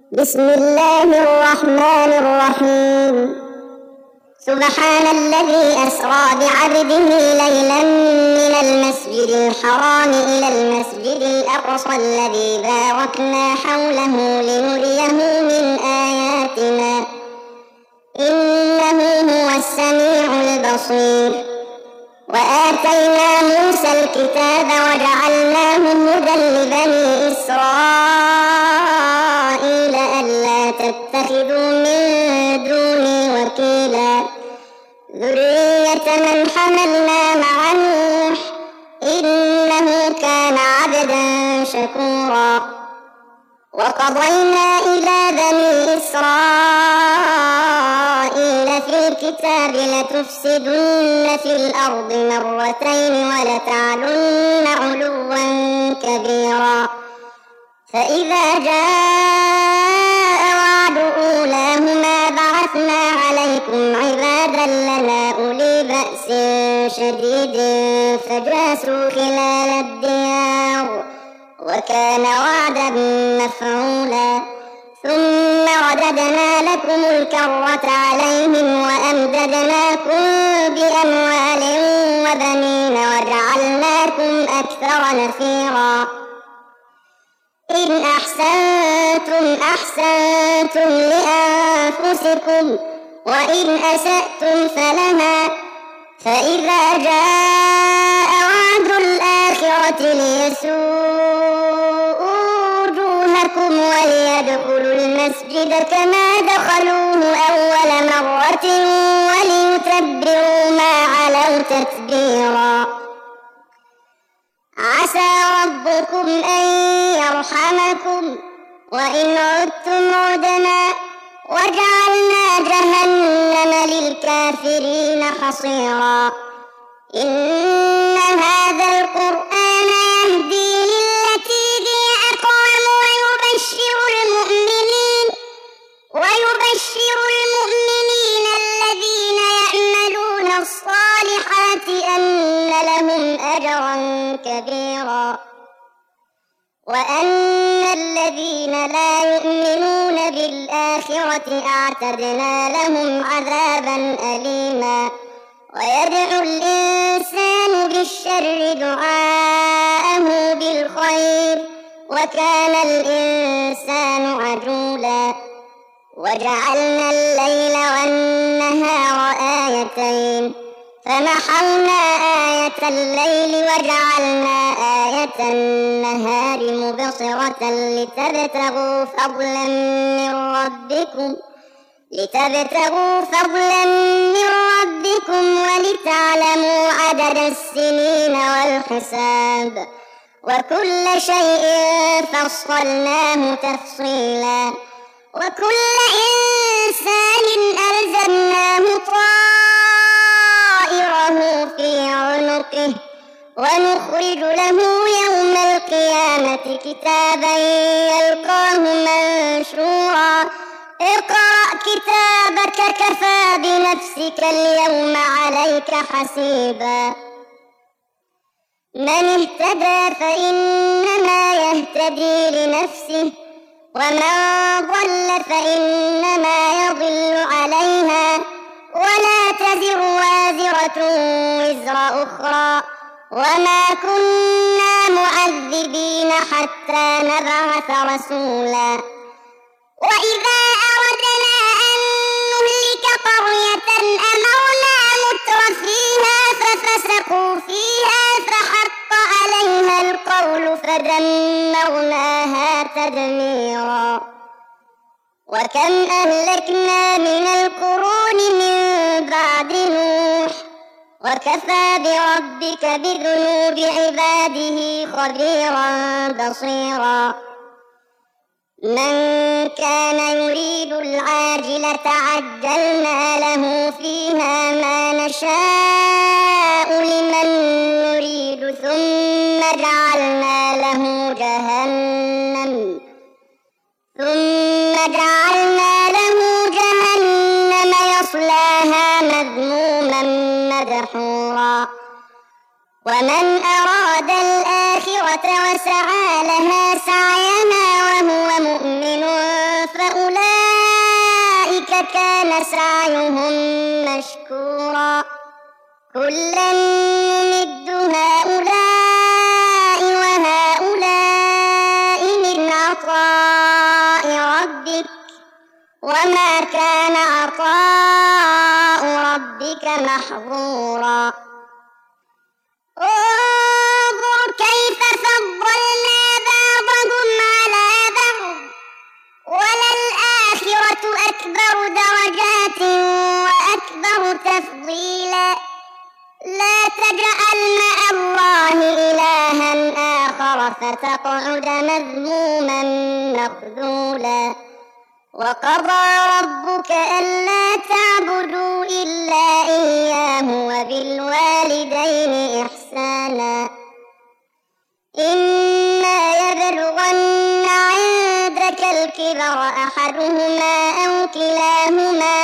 بسم الله الرحمن الرحيم. سبحان الذي أسرى بعبده ليلا من المسجد الحرام إلى المسجد الأقصى الذي باركنا حوله لنريه من آياتنا إنه هو السميع البصير. وآتينا موسى الكتاب وجعلناه هدى لبني إسرائيل ألا تتخذوا من دوني وكيلا ذرية من حملنا مع نوح إنه كان عبدا شكورا. وقضينا إلى بني إسرائيل في الكتاب لتفسدن في الأرض مرتين ولتعلن علوا كبيرا. فإذا جاء وعد أولاهما بعثنا عليكم عبادا لنا أولي بأس شديد فجاسوا خلال الديار وكان وعدا مفعولا. ثم رددنا لكم الكرة عليهم وأمددناكم بأموال وبنين وجعلناكم أكثر نفيرا. إن أحسنتم أحسنتم لأنفسكم وإن أسأتم فلها. فإذا جاء وعد الآخرة ليسوءوا وجوهكم وليدخلوا المسجد كما دخلوه أول مرة وليتبروا ما علوا تتبيرا. عسى ربكم أن يرحمكم وإن عدتم عدنا وجعلنا جهنم للكافرين حصيرا. إن هذا القرآن يهدي للتي هي أقوم ويبشر المؤمنين الذين يعملون الصالحات أن لهم أجرا كبيرا وأن الذين لا يؤمنون بالآخرة أعتدنا لهم عذابا أليما. ويدعو الإنسان بالشر دعاءه بالخير وكان الإنسان عجولا. وجعلنا الليل والنهار آيتين فمحونا آية الليل وجعلنا آية النهار مبصرة لتبتغوا فضلا من ربكم ولتعلموا عدد السنين والحساب وكل شيء فصلناه تفصيلا. وكل إنسان ألزمناه طائره في عنقه ونخرج له يوم القيامة كتابا يلقاه منشورا. اقرأ كتابك كفى بنفسك اليوم عليك حسيبا. من اهتدى فإنما يهتدي لنفسه ومن ضل فإنما يضل عليها ولا تزر وازرة وزر أخرى وما كنا معذبين حتى نبعث رسولا. وإذا أردنا أن نهلك قرية أمرنا مترفيها ففسقوا فيها فحق عليها القول فدمرناها تدميرا. وكم أهلكنا من القرون من بعد نوح وكفى بربك بذنوب عباده خبيرا بصيرا. من كان يريد العاجلة عجلنا له فيها ما نشاء لمن نريد ثم جعلنا له جهنم يصلاها مذموما مدحورا. ومن أراد الآخرة وسعى لها سعيها وهو مؤمن فأولئك كان سعيهم مشكورا كلا نمد هؤلاء وهؤلاء من عطاء ربك وما كان عطاء ربك محظورا انظر كيف فضلنا بعضهم على بعض وللآخرة أكبر درجات وأكبر تفضيلا لا تجعل مع الله إلها آخر فتقعد مذموما مخذولا وقضى ربك ألا تعبدوا إلا إياه وبالوالدين إحسانا إما يبلغن عندك الكبر أحدهما أو كلاهما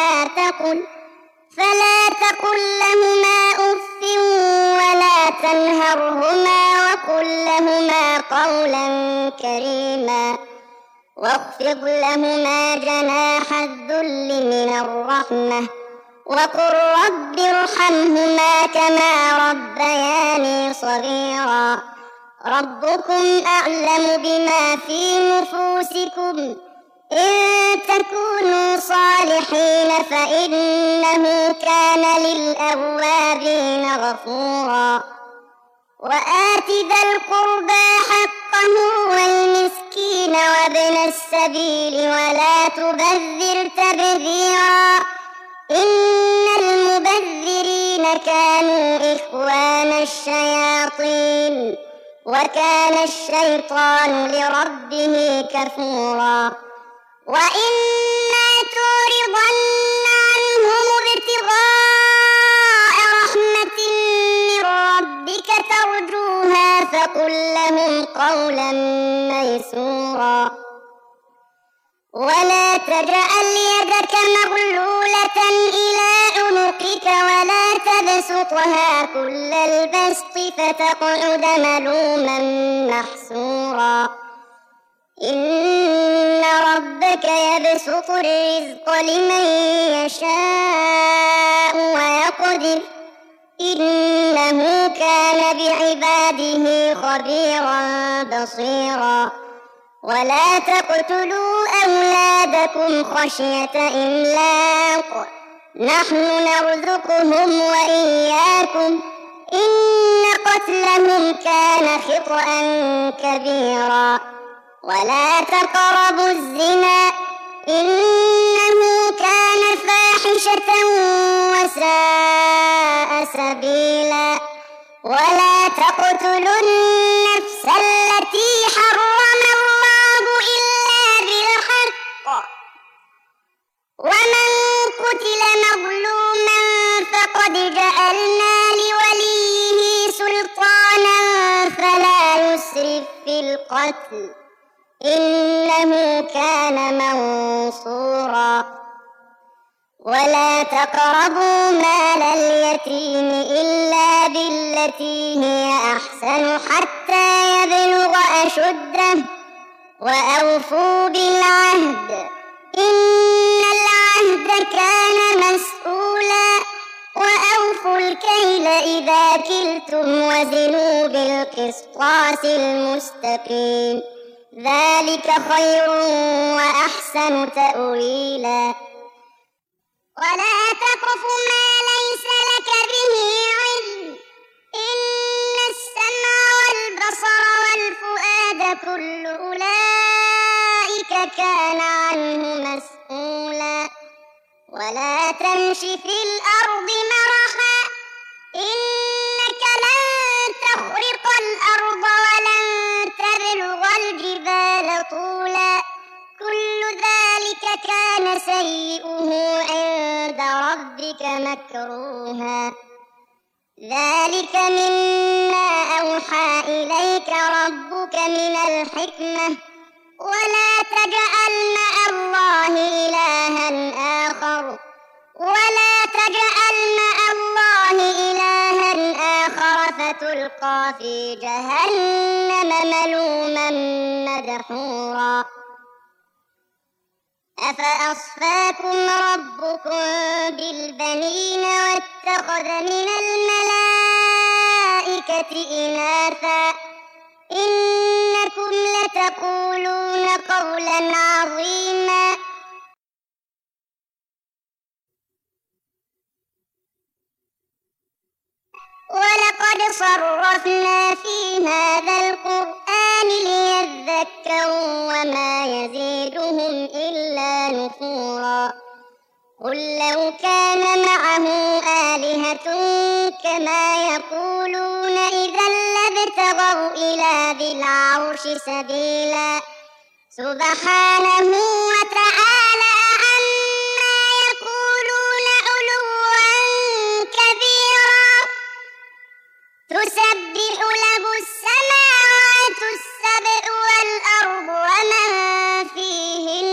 فلا تقل لهما أف ولا تنهرهما وقل لهما قولا كريما واخفض لهما جناح الذل من الرحمة وقل رب ارحمهما كما ربياني صغيرا ربكم أعلم بما في نفوسكم إن تكونوا صالحين فإنه كان للأوابين غفورا وآت ذا القربى حقه والمسكين وابن السبيل ولا تبذر تبذيرا إن المبذرين كانوا إخوان الشياطين وكان الشيطان لربه كفورا وإما تعرضن عنهم ابتغاء رحمة من ربك ترجوها فقل لهم قولا ميسورا ولا تجعل يدك مغلولة إلى عنقك ولا تبسطها كل البسط فتقعد ملوما محسورا إن ربك يبسط الرزق لمن يشاء ويقدر إنه كان بعباده خبيرا بصيرا ولا تقتلوا أولادكم خشية إملاق نحن نرزقهم وإياكم إن قتلهم كان خطأ كبيرا ولا تقربوا الزنا إنه كان فاحشة وساء سبيلا ولا تقتلوا النفس التي حرم الله إلا بالحق ومن قتل مظلوما فقد جعلنا لوليه سلطانا فلا يسرف في القتل إنه كان منصورا ولا تقربوا مال اليتيم إلا بالتي هي أحسن حتى يبلغ أشده وأوفوا بالعهد إن العهد كان مسؤولا وأوفوا الكيل إذا كلتم وزنوا بالقسطاس المستقيم ذلك خير وأحسن تأويلا ولا تقف ما ليس لك به علم إن السمع والبصر والفؤاد كل أولئك كان عنه مسؤولا ولا تمش في الأرض مرحا إنك لن تخرق الأرض ولن تبلغ الجبال طولا كل ذلك كان سيئه عند ربك مكروها ذلك مما أوحى إليك ربك من الحكمة ولا تجعل مع الله إلها آخر فتلقى في جهنم ملوما مدحورا أفأصفاكم ربكم بالبنين واتخذ من الملائكة إناثا إنكم لتقولون قولا عظيما ولقد صرفنا في هذا القرآن ليذكروا وما يزيدهم إلا نفورا قل لو كان معه آلهة كما يقولون إذا لابتغوا إلى ذي العرش سبيلا سبحانه وتعالى عما يقولون علوا كبيرا تسبح له السماوات السبع والأرض ومن فيهن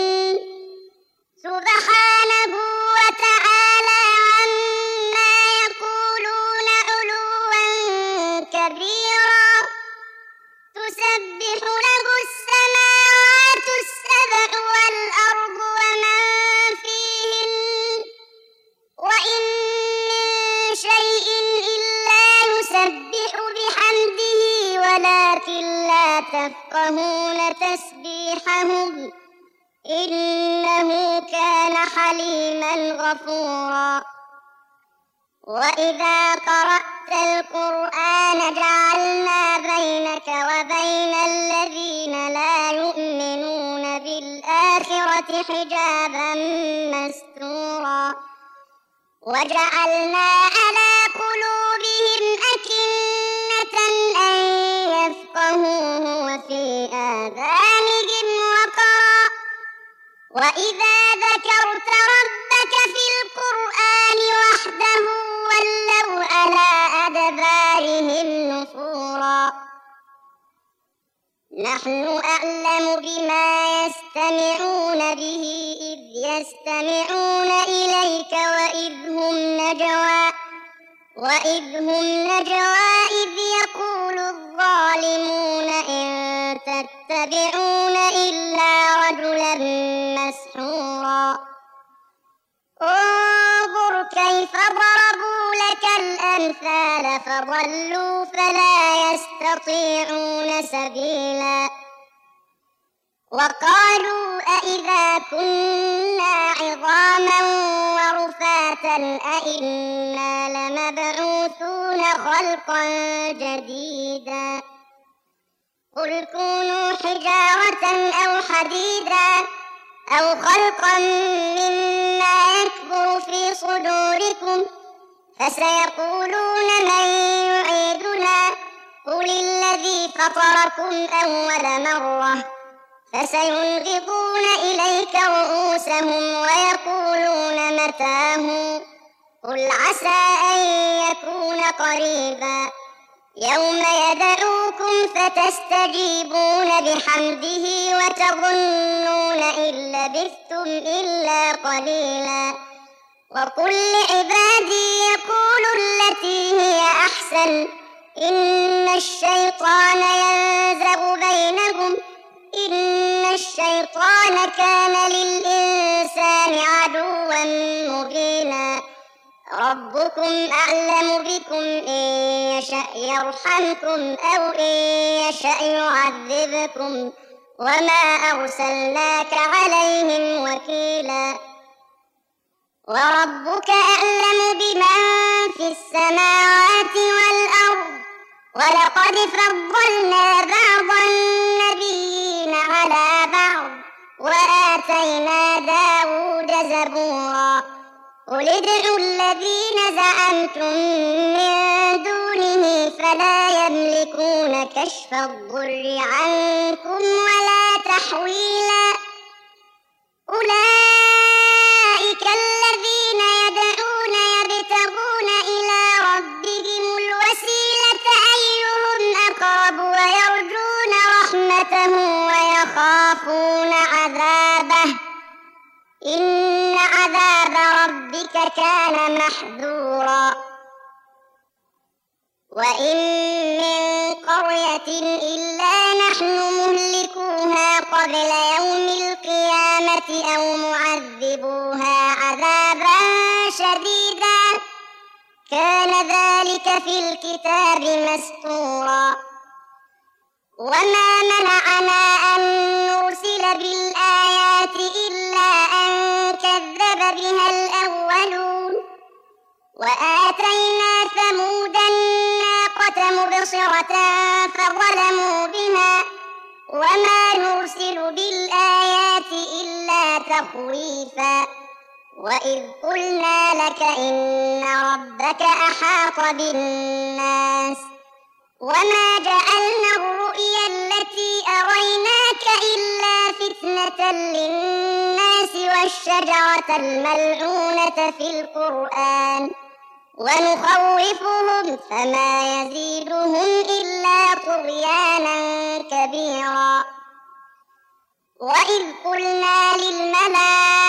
سبحانه وتعالى عما يقولون علوا كبيرا تسبح له السماوات السبع والأرض ومن فيهن وإن من شيء إلا يسبح بحمده ولكن لا تفقهون تسبيحهم إنه كان حليما غفورا وإذا قرأت القرآن جعلنا بينك وبين الذين لا يؤمنون بالآخرة حجابا مستورا وجعلنا على قلوبهم أكنة أن يفقهوه وفي آذانهم وقرا وإذا ذكرت ربك في القرآن وحده ولوا على أدبارهم نفورا نحن أعلم بما يستمعون به إذ يستمعون إليك وإذ هم نجوى إذ يقول الظالمون إن تتبعون إلا رجلا مسحورا انظر كيف ضربوا لك الأمثال فضلوا فلا يستطيعون سبيلا وقالوا أإذا كنا عظاما ورفاتا أإنا لمبعوثون خلقا جديدا قل كونوا حجارة أو حديدا أو خلقا مما يكبر في صدوركم فسيقولون من يعيدنا قل الذي فطركم أول مرة فسينغضون إليك رؤوسهم ويقولون متاه قل عسى أن يكون قريبا يوم يدعوكم فتستجيبون بحمده وتظنون إن لبثتم إلا قليلا وقل لعبادي يقولوا التي هي أحسن إن الشيطان ينزغ بينهم إن الشيطان كان للإنسان عدوا مبينا ربكم أعلم بكم إن يشأ يرحمكم أو إن يشأ يعذبكم وما أرسلناك عليهم وكيلا وربك أعلم بمن في السماوات والأرض ولقد فضلنا بعض النبيين على بعض وآتينا داود زبورا قل ادعوا الذين زعمتم من دونه فلا يملكون كشف الضر عنكم ولا تحويلا أولئك الذين يدعون يبتغون إلى ربهم الوسيلة أيهم أقرب ويرجون رحمته ويخافون عذابه إن عذاب ربك كان محذورا وإن من قرية إلا نحن مهلكوها قبل يوم القيامة القيامة أو معذبوها عذابا شديدا كان ذلك في الكتاب مسطورا وما منعنا أن نرسل بالآيات إلا أن كذب بها الأولون وآتينا ثمود الناقة مبصرة فظلموا بها وما نرسل بالآيات إلا تخويفا وإذ قلنا لك إن ربك أحاط بالناس وما جعلنا الرؤيا التي أريناك إلا فتنة للناس والشجرة الملعونة في القرآن ونخوفهم فما يزيدهم إلا طغيانا كبيرا وإذ قلنا للملائكة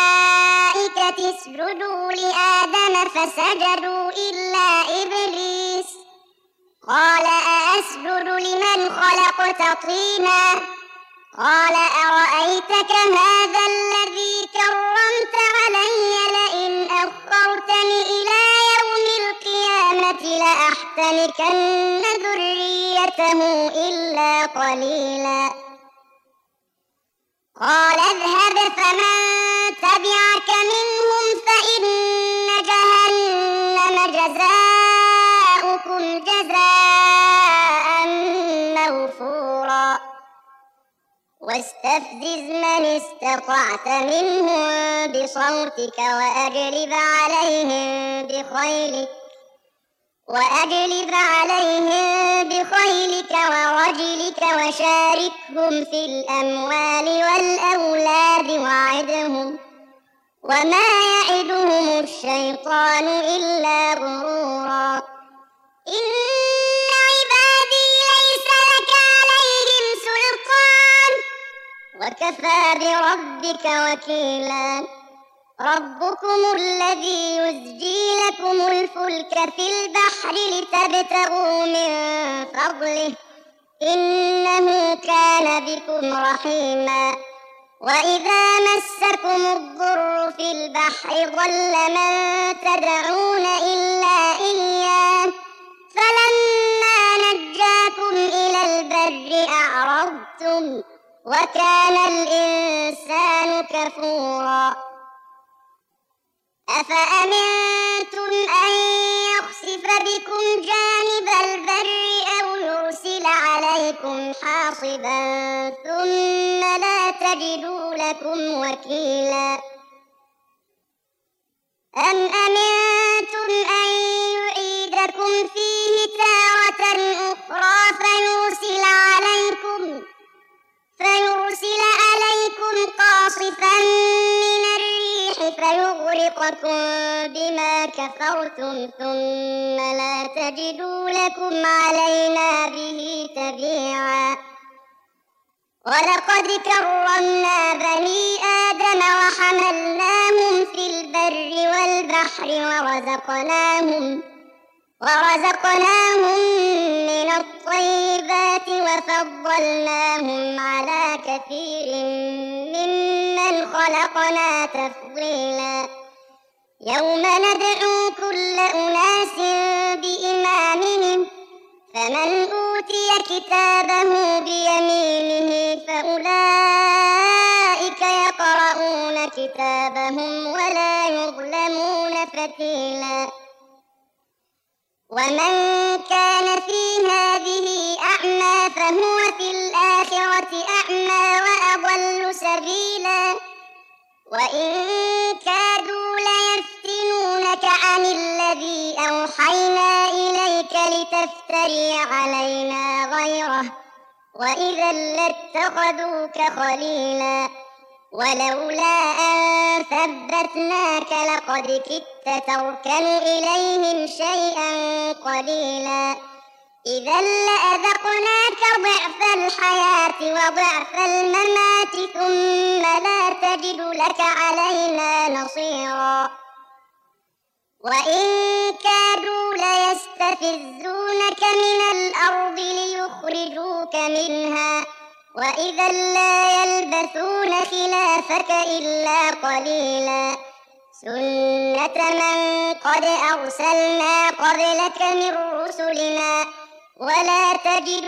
اسجدوا لآدم فسجدوا إلا إبليس قال أأسجد لمن خلقت طينا قال أرأيتك هذا الذي كرمت علي لئن أخرتني إلى يوم القيامة لأحتنكن ذريته إلا قليلا قال اذهب فمن تبعك منهم فإن جهنم جزاؤكم جزاء موفورا واستفزز من استطعت منهم بصوتك وأجلب عليهم بخيلك ورجلك وشاركهم في الأموال والأولاد وعدهم وما يعدهم الشيطان إلا غرورا إن عبادي ليس لك عليهم سلطان وكفى بربك وكيلا ربكم الذي يزجي لكم الفلك في البحر لتبتغوا من فضله إنه كان بكم رحيما وإذا مسكم الضر في البحر ضل من تدعون إلا إياه فلما نجاكم إلى البر أعرضتم وكان الإنسان كفورا أفأمنتم أن يخسف بكم جانب البر أو يرسل عليكم حاصبا ثم لا تجدوا لكم وكيلا أم أمنتم أن يعيدكم فيه تارة أخرى فيرسل عليكم قاصفا من الريح فيغرقكم بما كفرتم ثم لا تجدوا لكم علينا به تبيعا ولقد كرمنا بني آدم وحملناهم في البر والبحر ورزقناهم من الطيبات وفضلناهم على كثير ممن خلقنا تفضيلا يوم ندعو كل أناس بإمامهم فمن أوتي كتابه بيمينه فأولئك يقرؤون كتابهم ولا يظلمون فتيلا ومن كان في هذه أعمى فهو في الآخرة أعمى وأضل سبيلا وإن كادوا ليفتنونك عن الذي أوحينا إليك لتفتري علينا غيره وإذا لاتخذوك خليلا ولولا أن ثبتناك لقد كدت تركن إليهم شيئا قليلا إذا لأذقناك ضعف الحياة وضعف الممات ثم لا تجد لك علينا نصيرا وإن كادوا ليستفزونك من الأرض ليخرجوك منها وإذا لا يلبثون خلافك إلا قليلا سنة من قد أرسلنا قبلك من رسلنا ولا تجد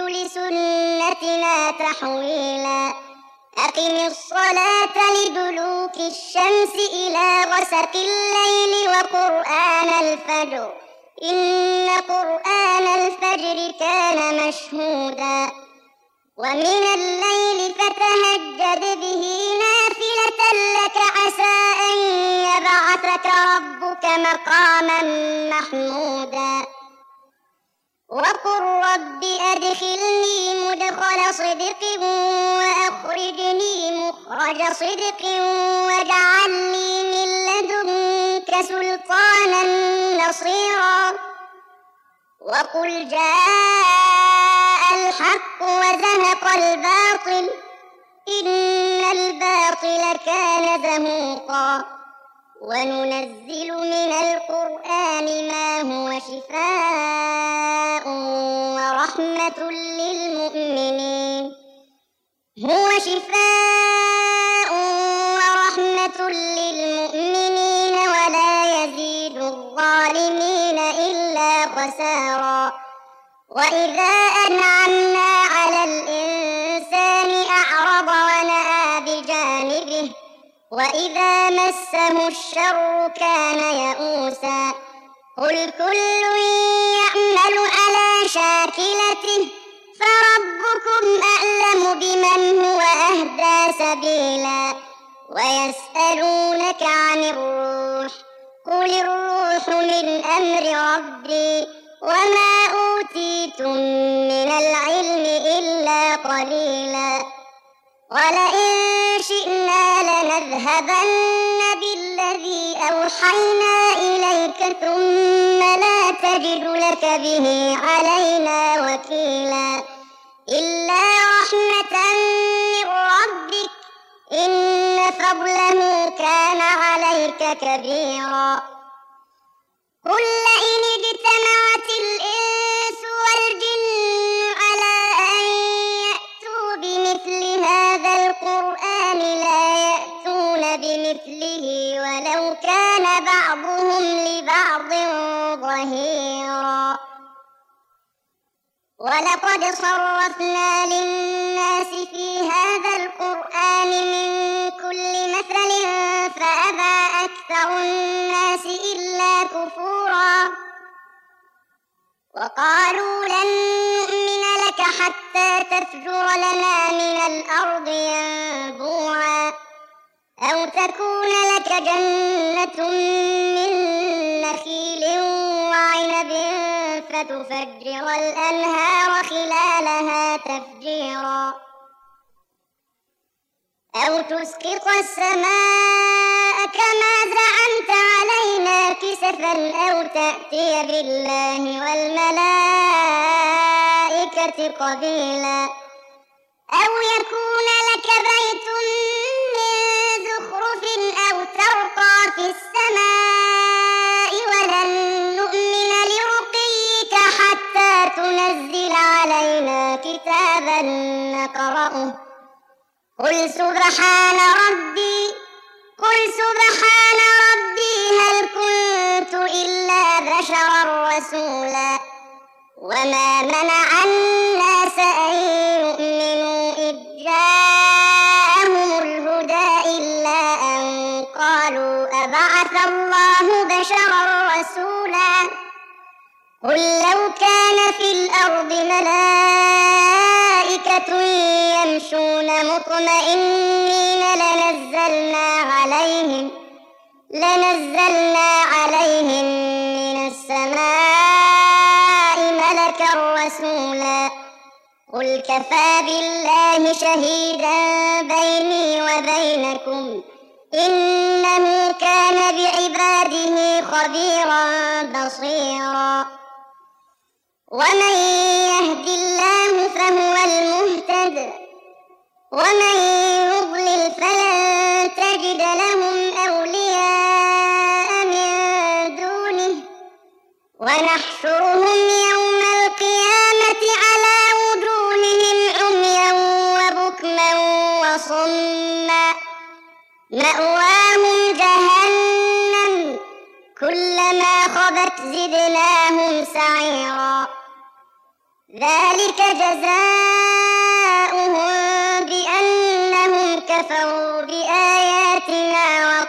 لسنتنا تحويلا أقم الصلاة لدلوك الشمس إلى غسق الليل وقرآن الفجر إن قرآن الفجر كان مشهودا ومن الليل فتهجد به نافلة لك عسى أن يبعثك ربك مقاما محمودا وقل رب أدخلني مدخل صدق وأخرجني مخرج صدق واجعل لي من لدنك سلطانا نصيرا وقل جاء الحق وزهق الباطل إن الباطل كان زهوقا وننزل من القرآن ما هو شفاء ورحمة للمؤمنين هو شفاء ورحمة للمؤمنين ولا يزيد الظالمين إلا خسارا وإذا أنعمنا على الإنسان أعرض ونأى بجانبه وإذا مسه الشر كان يئوسا قل كل يعمل على شاكلته فربكم أعلم بمن هو أهدى سبيلا ويسألونك عن الروح قل الروح من أمر ربي وما أوتيتم من العلم إلا قليلا ولئن شئنا لنذهبن بالذي أوحينا إليك ثم لا تجد لك به علينا وكيلا إلا رحمة من ربك إن فضله كان عليك كبيرا قل لئن اجتمعت الإنس والجن على أن يأتوا بمثل هذا القرآن لا يأتون بمثله ولو كان بعضهم لبعض ظهيرا ولقد صرفنا للناس في هذا القرآن من كل مثل فأبى أكثر الناس إلا كفورا وقالوا لن نؤمن لك حتى تفجر لنا من الأرض ينبوعا أو تكون لك جنة من نخيل وعنب فتفجر الأنهار خلالها تفجيرا أو تسقط السماء كما زعمت علينا كسفا أو تأتي بالله والملائكة قبيلا أو يكون لك بيت من زخرف أو ترقى في السماء ولن نؤمن لرقيك حتى تنزل علينا كتابا نقرأه قل سبحان ربي هل كنت إلا بشرا رسولا وما منع الناس أن يؤمنوا إذ جاءهم الهدى إلا أن قالوا أبعث الله بشرا رسولا قل لو كان في الأرض ملائكة يمشون مطمئنين لنزلنا عليهم من السماء ملكا رسولا قل كفى بالله شهيدا بيني وبينكم إنه كان بعباده خبيرا بصيرا ومن يهد الله فهو المهتد ومن يضلل فلن تجد لهم أولياء من دونه ونحشرهم يوم القيامة على وجوههم عميا وبكما كلما خبت زدناهم سعيرا ذلك جزاؤهم بأنهم كفروا بآياتنا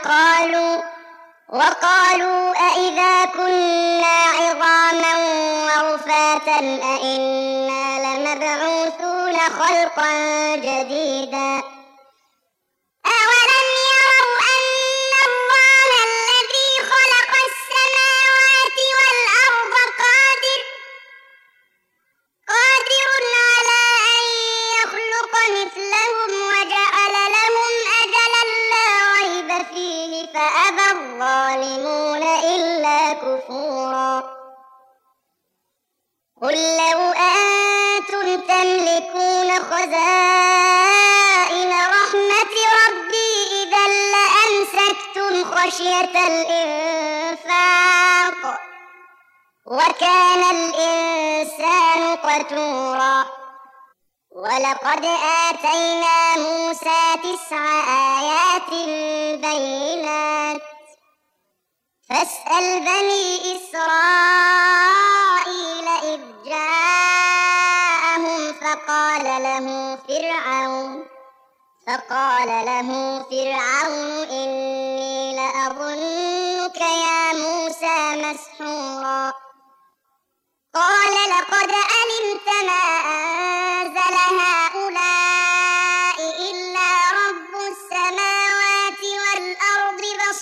وقالوا أإذا كنا عظاما ورفاتا أإنا لمبعوثون خلقا جديدا أولم يروا أن الله الذي خلق السماوات والأرض قادر على أن يخلق مثلهم وجعل لهم أجلا لا ريب فيه فأبى الظالمون إلا كفورا قل لو أنتم تملكون خزائن رحمة ربي إذا لأمسكتم خشية الإنفاق وكان الإنسان قتورا ولقد آتينا موسى 9 آيات بينات فاسأل بني إسرائيل إذ جاءهم فقال له فرعون إني لأظنك يا موسى مسحورا قال لقد علمت ما أنزل هؤلاء إلا رب السماوات والأرض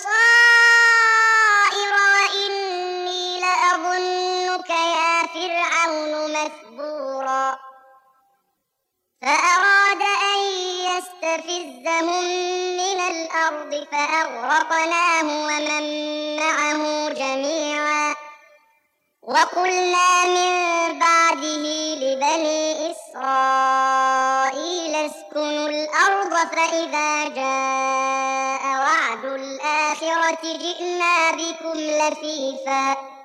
بصائر وإني لأظنك يا فرعون مثبورا فأراد أن يستفزهم من الأرض فأغرقناه ومن معه جميعا وقلنا من بعده لبني إسرائيل اسكنوا الأرض فإذا جاء وعد الآخرة جئنا بكم لفيفا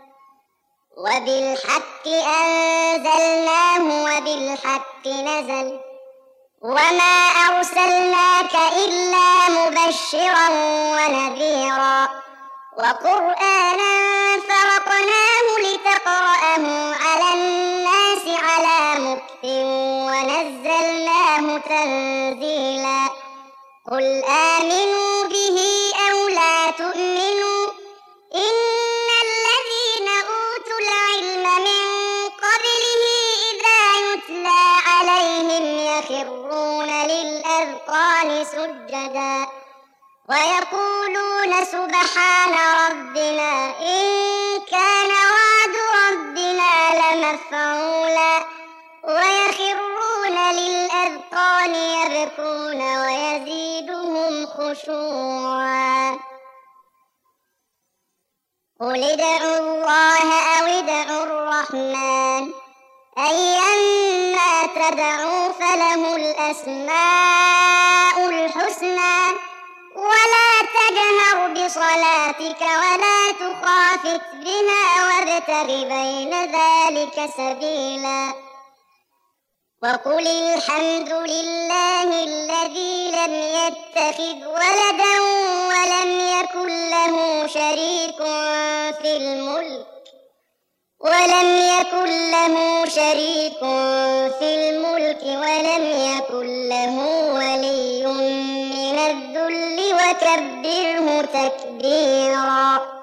وبالحق أنزلناه وبالحق نزل وما أرسلناك إلا مبشرا ونذيرا وقرآنا فرقناه لتقرأه على الناس على مكث ونزلناه تنزيلا قل آمنوا به أو لا تؤمنوا إن الذين أوتوا العلم من قبله إذا يتلى عليهم يخرون للأذقان سجدا ويقولون سبحان ربنا إن كان وعد ربنا لمفعولا ويخرون للأذقان يبكون ويزيدهم خشوعا قل ادعوا الله أو ادعوا الرحمن أيما تدعوا فله الأسماء الحسنى ولا تجهر بصلاتك ولا تخافت بها وابتغ بين ذلك سبيلا وقل الحمد لله الذي لم يتخذ ولدا ولم يكن له شريك في الملك ولم يكن له ولي من الذل وكبره تكبيرا.